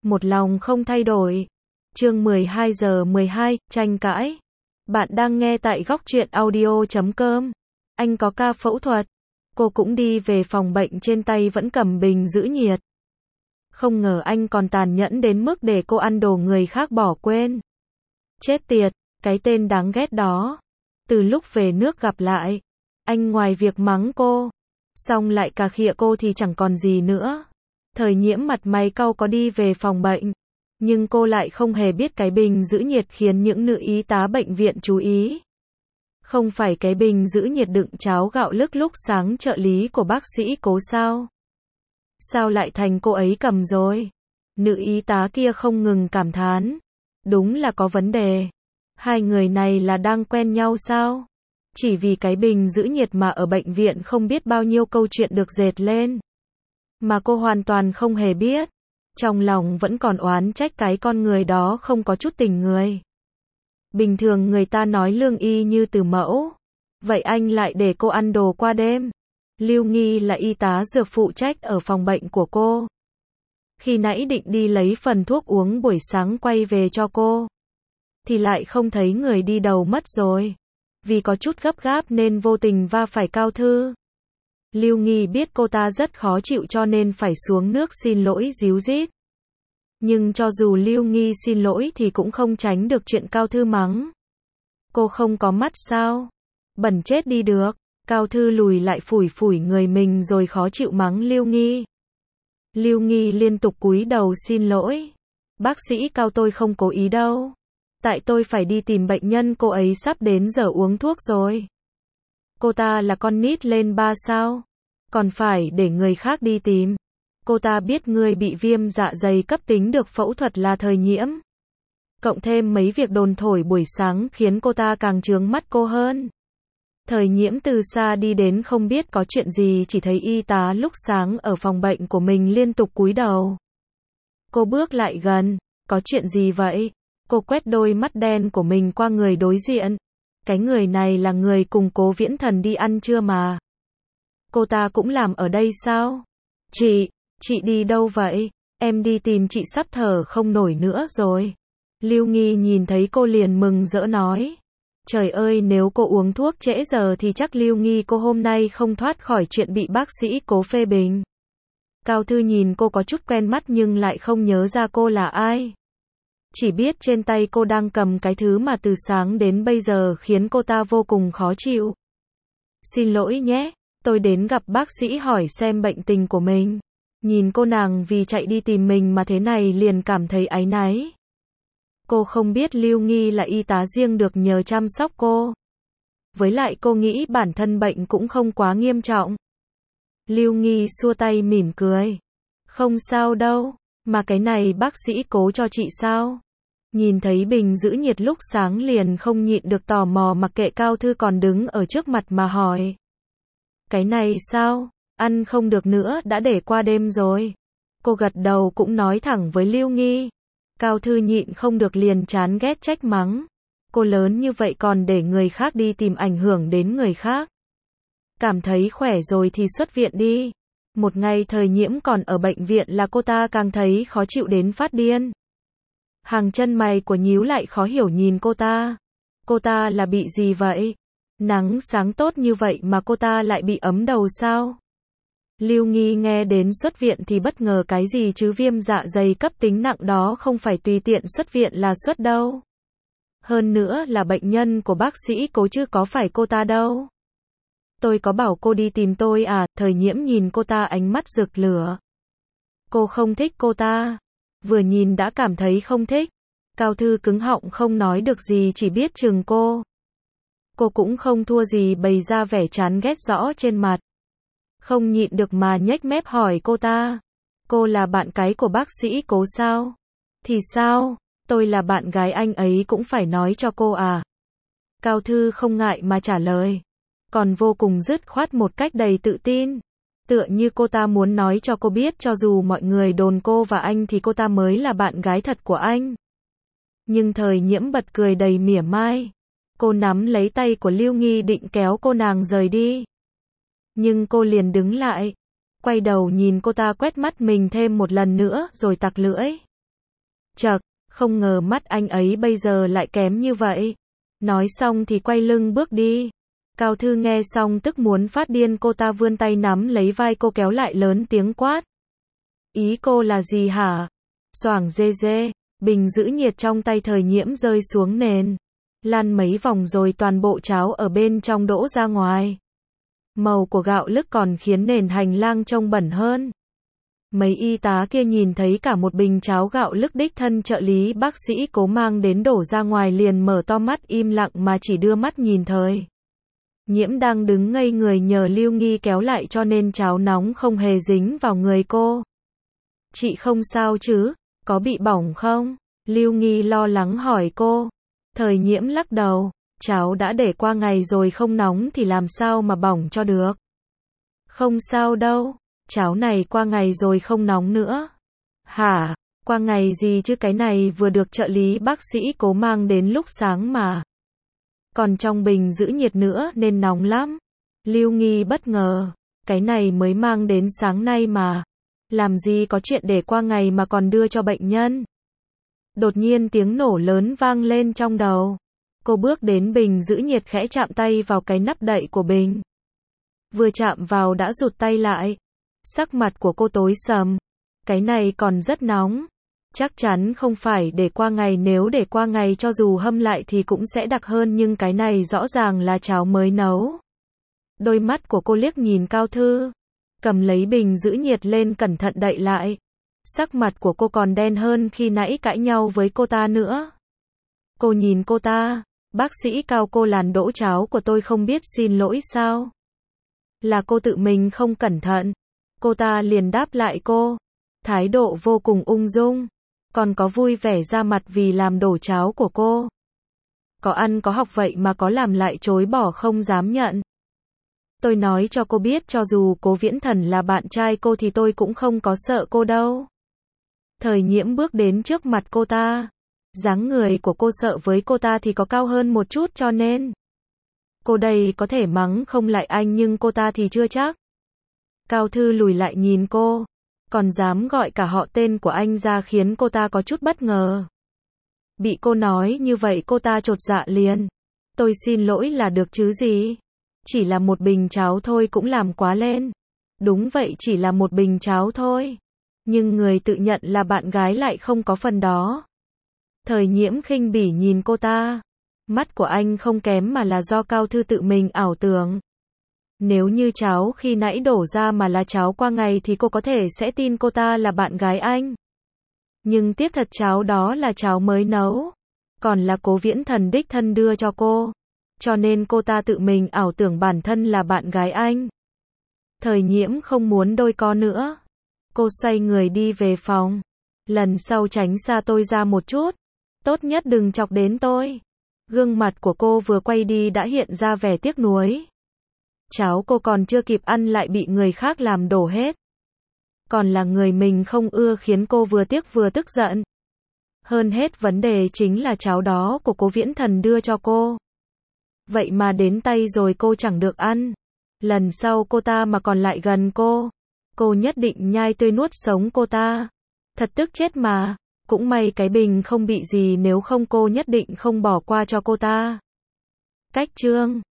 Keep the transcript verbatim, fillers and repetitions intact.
một lòng không thay đổi. Chương mười hai giờ mười hai, tranh cãi. Bạn đang nghe tại góc truyện audio chấm com. Anh có ca phẫu thuật. Cô cũng đi về phòng bệnh, trên tay vẫn cầm bình giữ nhiệt. Không ngờ anh còn tàn nhẫn đến mức để cô ăn đồ người khác bỏ quên. Chết tiệt, cái tên đáng ghét đó. Từ lúc về nước gặp lại, anh ngoài việc mắng cô, xong lại cà khịa cô thì chẳng còn gì nữa. Thời Nhiễm mặt mày cau có đi về phòng bệnh, nhưng cô lại không hề biết cái bình giữ nhiệt khiến những nữ y tá bệnh viện chú ý. Không phải cái bình giữ nhiệt đựng cháo gạo lức lúc sáng trợ lý của bác sĩ Cố sao? Sao lại thành cô ấy cầm rồi? Nữ y tá kia không ngừng cảm thán. Đúng là có vấn đề. Hai người này là đang quen nhau sao? Chỉ vì cái bình giữ nhiệt mà ở bệnh viện không biết bao nhiêu câu chuyện được dệt lên. Mà cô hoàn toàn không hề biết. Trong lòng vẫn còn oán trách cái con người đó không có chút tình người. Bình thường người ta nói lương y như từ mẫu. Vậy anh lại để cô ăn đồ qua đêm. Lưu Nghi là y tá dược phụ trách ở phòng bệnh của cô. Khi nãy định đi lấy phần thuốc uống buổi sáng quay về cho cô, thì lại không thấy người đi đầu mất rồi. Vì có chút gấp gáp nên vô tình va phải Cao Thư. Lưu Nghi biết cô ta rất khó chịu cho nên phải xuống nước xin lỗi ríu rít. Nhưng cho dù Lưu Nghi xin lỗi thì cũng không tránh được chuyện Cao Thư mắng. Cô không có mắt sao? Bẩn chết đi được. Cao Thư lùi lại phủi phủi người mình rồi khó chịu mắng Lưu Nghi. Lưu Nghi liên tục cúi đầu xin lỗi. Bác sĩ Cao, tôi không cố ý đâu. Tại tôi phải đi tìm bệnh nhân, cô ấy sắp đến giờ uống thuốc rồi. Cô ta là con nít lên ba sao? Còn phải để người khác đi tìm. Cô ta biết người bị viêm dạ dày cấp tính được phẫu thuật là Thời Nhiễm. Cộng thêm mấy việc đồn thổi buổi sáng khiến cô ta càng chướng mắt cô hơn. Thời Nhiễm từ xa đi đến không biết có chuyện gì, chỉ thấy y tá lúc sáng ở phòng bệnh của mình liên tục cúi đầu. Cô bước lại gần. Có chuyện gì vậy? Cô quét đôi mắt đen của mình qua người đối diện. Cái người này là người cùng Cố Viễn Thần đi ăn trưa mà. Cô ta cũng làm ở đây sao? Chị, chị đi đâu vậy? Em đi tìm chị, sắp thở không nổi nữa rồi. Lưu Nghi nhìn thấy cô liền mừng rỡ nói. Trời ơi, nếu cô uống thuốc trễ giờ thì chắc Lưu Nghi cô hôm nay không thoát khỏi chuyện bị bác sĩ Cố phê bình. Cao Thư nhìn cô có chút quen mắt nhưng lại không nhớ ra cô là ai. Chỉ biết trên tay cô đang cầm cái thứ mà từ sáng đến bây giờ khiến cô ta vô cùng khó chịu. Xin lỗi nhé, tôi đến gặp bác sĩ hỏi xem bệnh tình của mình. Nhìn cô nàng vì chạy đi tìm mình mà thế này liền cảm thấy áy náy. Cô không biết Lưu Nghi là y tá riêng được nhờ chăm sóc cô. Với lại cô nghĩ bản thân bệnh cũng không quá nghiêm trọng. Lưu Nghi xua tay mỉm cười. Không sao đâu, mà cái này bác sĩ Cố cho chị sao? Nhìn thấy bình giữ nhiệt lúc sáng liền không nhịn được tò mò, mặc kệ Cao Thư còn đứng ở trước mặt mà hỏi. Cái này sao? Ăn không được nữa, đã để qua đêm rồi. Cô gật đầu cũng nói thẳng với Lưu Nghi. Cao Thư nhịn không được liền chán ghét trách mắng. Cô lớn như vậy còn để người khác đi tìm, ảnh hưởng đến người khác. Cảm thấy khỏe rồi thì xuất viện đi. Một ngày Thời Nhiễm còn ở bệnh viện là cô ta càng thấy khó chịu đến phát điên. Hàng chân mày của nhíu lại khó hiểu nhìn cô ta. Cô ta là bị gì vậy? Nắng sáng tốt như vậy mà cô ta lại bị ấm đầu sao? Lưu Nghi nghe đến xuất viện thì bất ngờ, cái gì chứ, viêm dạ dày cấp tính nặng đó không phải tùy tiện xuất viện là xuất đâu. Hơn nữa là bệnh nhân của bác sĩ Cố chứ có phải cô ta đâu. Tôi có bảo cô đi tìm tôi à? Thời Nhiễm nhìn cô ta ánh mắt rực lửa. Cô không thích cô ta. Vừa nhìn đã cảm thấy không thích. Cao Thư cứng họng không nói được gì, chỉ biết chừng cô. Cô cũng không thua gì, bày ra vẻ chán ghét rõ trên mặt. Không nhịn được mà nhếch mép hỏi cô ta. Cô là bạn gái của bác sĩ Cố sao? Thì sao? Tôi là bạn gái anh ấy cũng phải nói cho cô à? Cao Thư không ngại mà trả lời. Còn vô cùng dứt khoát, một cách đầy tự tin. Tựa như cô ta muốn nói cho cô biết cho dù mọi người đồn cô và anh thì cô ta mới là bạn gái thật của anh. Nhưng Thời Nhiễm bật cười đầy mỉa mai. Cô nắm lấy tay của Lưu Nghi định kéo cô nàng rời đi. Nhưng cô liền đứng lại. Quay đầu nhìn cô ta quét mắt mình thêm một lần nữa rồi tặc lưỡi. Chậc, không ngờ mắt anh ấy bây giờ lại kém như vậy. Nói xong thì quay lưng bước đi. Cao Thư nghe xong tức muốn phát điên, cô ta vươn tay nắm lấy vai cô kéo lại lớn tiếng quát. Ý cô là gì hả? Xoảng dê dê, bình giữ nhiệt trong tay Thời Nhiễm rơi xuống nền. Lăn mấy vòng rồi toàn bộ cháo ở bên trong đổ ra ngoài. Màu của gạo lứt còn khiến nền hành lang trông bẩn hơn. Mấy y tá kia nhìn thấy cả một bình cháo gạo lứt đích thân trợ lý bác sĩ Cố mang đến đổ ra ngoài liền mở to mắt im lặng mà chỉ đưa mắt nhìn Thời Nhiễm đang đứng ngây người nhờ Lưu Nghi kéo lại cho nên cháo nóng không hề dính vào người cô. Chị không sao chứ, có bị bỏng không? Lưu Nghi lo lắng hỏi cô. Thời Nhiễm lắc đầu, cháo đã để qua ngày rồi không nóng thì làm sao mà bỏng cho được. Không sao đâu, cháo này qua ngày rồi không nóng nữa. Hả, qua ngày gì chứ, cái này vừa được trợ lý bác sĩ Cố mang đến lúc sáng mà. Còn trong bình giữ nhiệt nữa nên nóng lắm. Lưu Nghi bất ngờ, cái này mới mang đến sáng nay mà. Làm gì có chuyện để qua ngày mà còn đưa cho bệnh nhân. Đột nhiên tiếng nổ lớn vang lên trong đầu. Cô bước đến bình giữ nhiệt khẽ chạm tay vào cái nắp đậy của bình. Vừa chạm vào đã rụt tay lại. Sắc mặt của cô tối sầm. Cái này còn rất nóng. Chắc chắn không phải để qua ngày, nếu để qua ngày cho dù hâm lại thì cũng sẽ đặc hơn, nhưng cái này rõ ràng là cháo mới nấu. Đôi mắt của cô liếc nhìn Cao Thư. Cầm lấy bình giữ nhiệt lên cẩn thận đậy lại. Sắc mặt của cô còn đen hơn khi nãy cãi nhau với cô ta nữa. Cô nhìn cô ta. Bác sĩ Cao, cô làm đổ cháo của tôi không biết xin lỗi sao? Là cô tự mình không cẩn thận. Cô ta liền đáp lại cô. Thái độ vô cùng ung dung. Còn có vui vẻ ra mặt vì làm đổ cháo của cô. Có ăn có học vậy mà có làm lại chối bỏ không dám nhận. Tôi nói cho cô biết, cho dù Cố Viễn Thần là bạn trai cô thì tôi cũng không có sợ cô đâu. Thời Nhiễm bước đến trước mặt cô ta. Dáng người của cô sợ với cô ta thì có cao hơn một chút cho nên. Cô đây có thể mắng không lại anh nhưng cô ta thì chưa chắc. Cao Thư lùi lại nhìn cô. Còn dám gọi cả họ tên của anh ra khiến cô ta có chút bất ngờ. Bị cô nói như vậy cô ta chột dạ liền. Tôi xin lỗi là được chứ gì. Chỉ là một bình cháo thôi cũng làm quá lên. Đúng vậy, chỉ là một bình cháo thôi. Nhưng người tự nhận là bạn gái lại không có phần đó. Thời Nhiễm khinh bỉ nhìn cô ta. Mắt của anh không kém mà là do Cao Thư tự mình ảo tưởng. Nếu như cháo khi nãy đổ ra mà là cháo qua ngày thì cô có thể sẽ tin cô ta là bạn gái anh. Nhưng tiếc thật, cháo đó là cháo mới nấu. Còn là Cố Viễn Thần đích thân đưa cho cô. Cho nên cô ta tự mình ảo tưởng bản thân là bạn gái anh. Thời Nhiễm không muốn đôi co nữa. Cô xoay người đi về phòng. Lần sau tránh xa tôi ra một chút. Tốt nhất đừng chọc đến tôi. Gương mặt của cô vừa quay đi đã hiện ra vẻ tiếc nuối. Cháo cô còn chưa kịp ăn lại bị người khác làm đổ hết. Còn là người mình không ưa khiến cô vừa tiếc vừa tức giận. Hơn hết vấn đề chính là cháo đó của Cố Viễn Thần đưa cho cô. Vậy mà đến tay rồi cô chẳng được ăn. Lần sau cô ta mà còn lại gần cô, cô nhất định nhai tươi nuốt sống cô ta. Thật tức chết mà. Cũng may cái bình không bị gì, nếu không cô nhất định không bỏ qua cho cô ta. Cách chương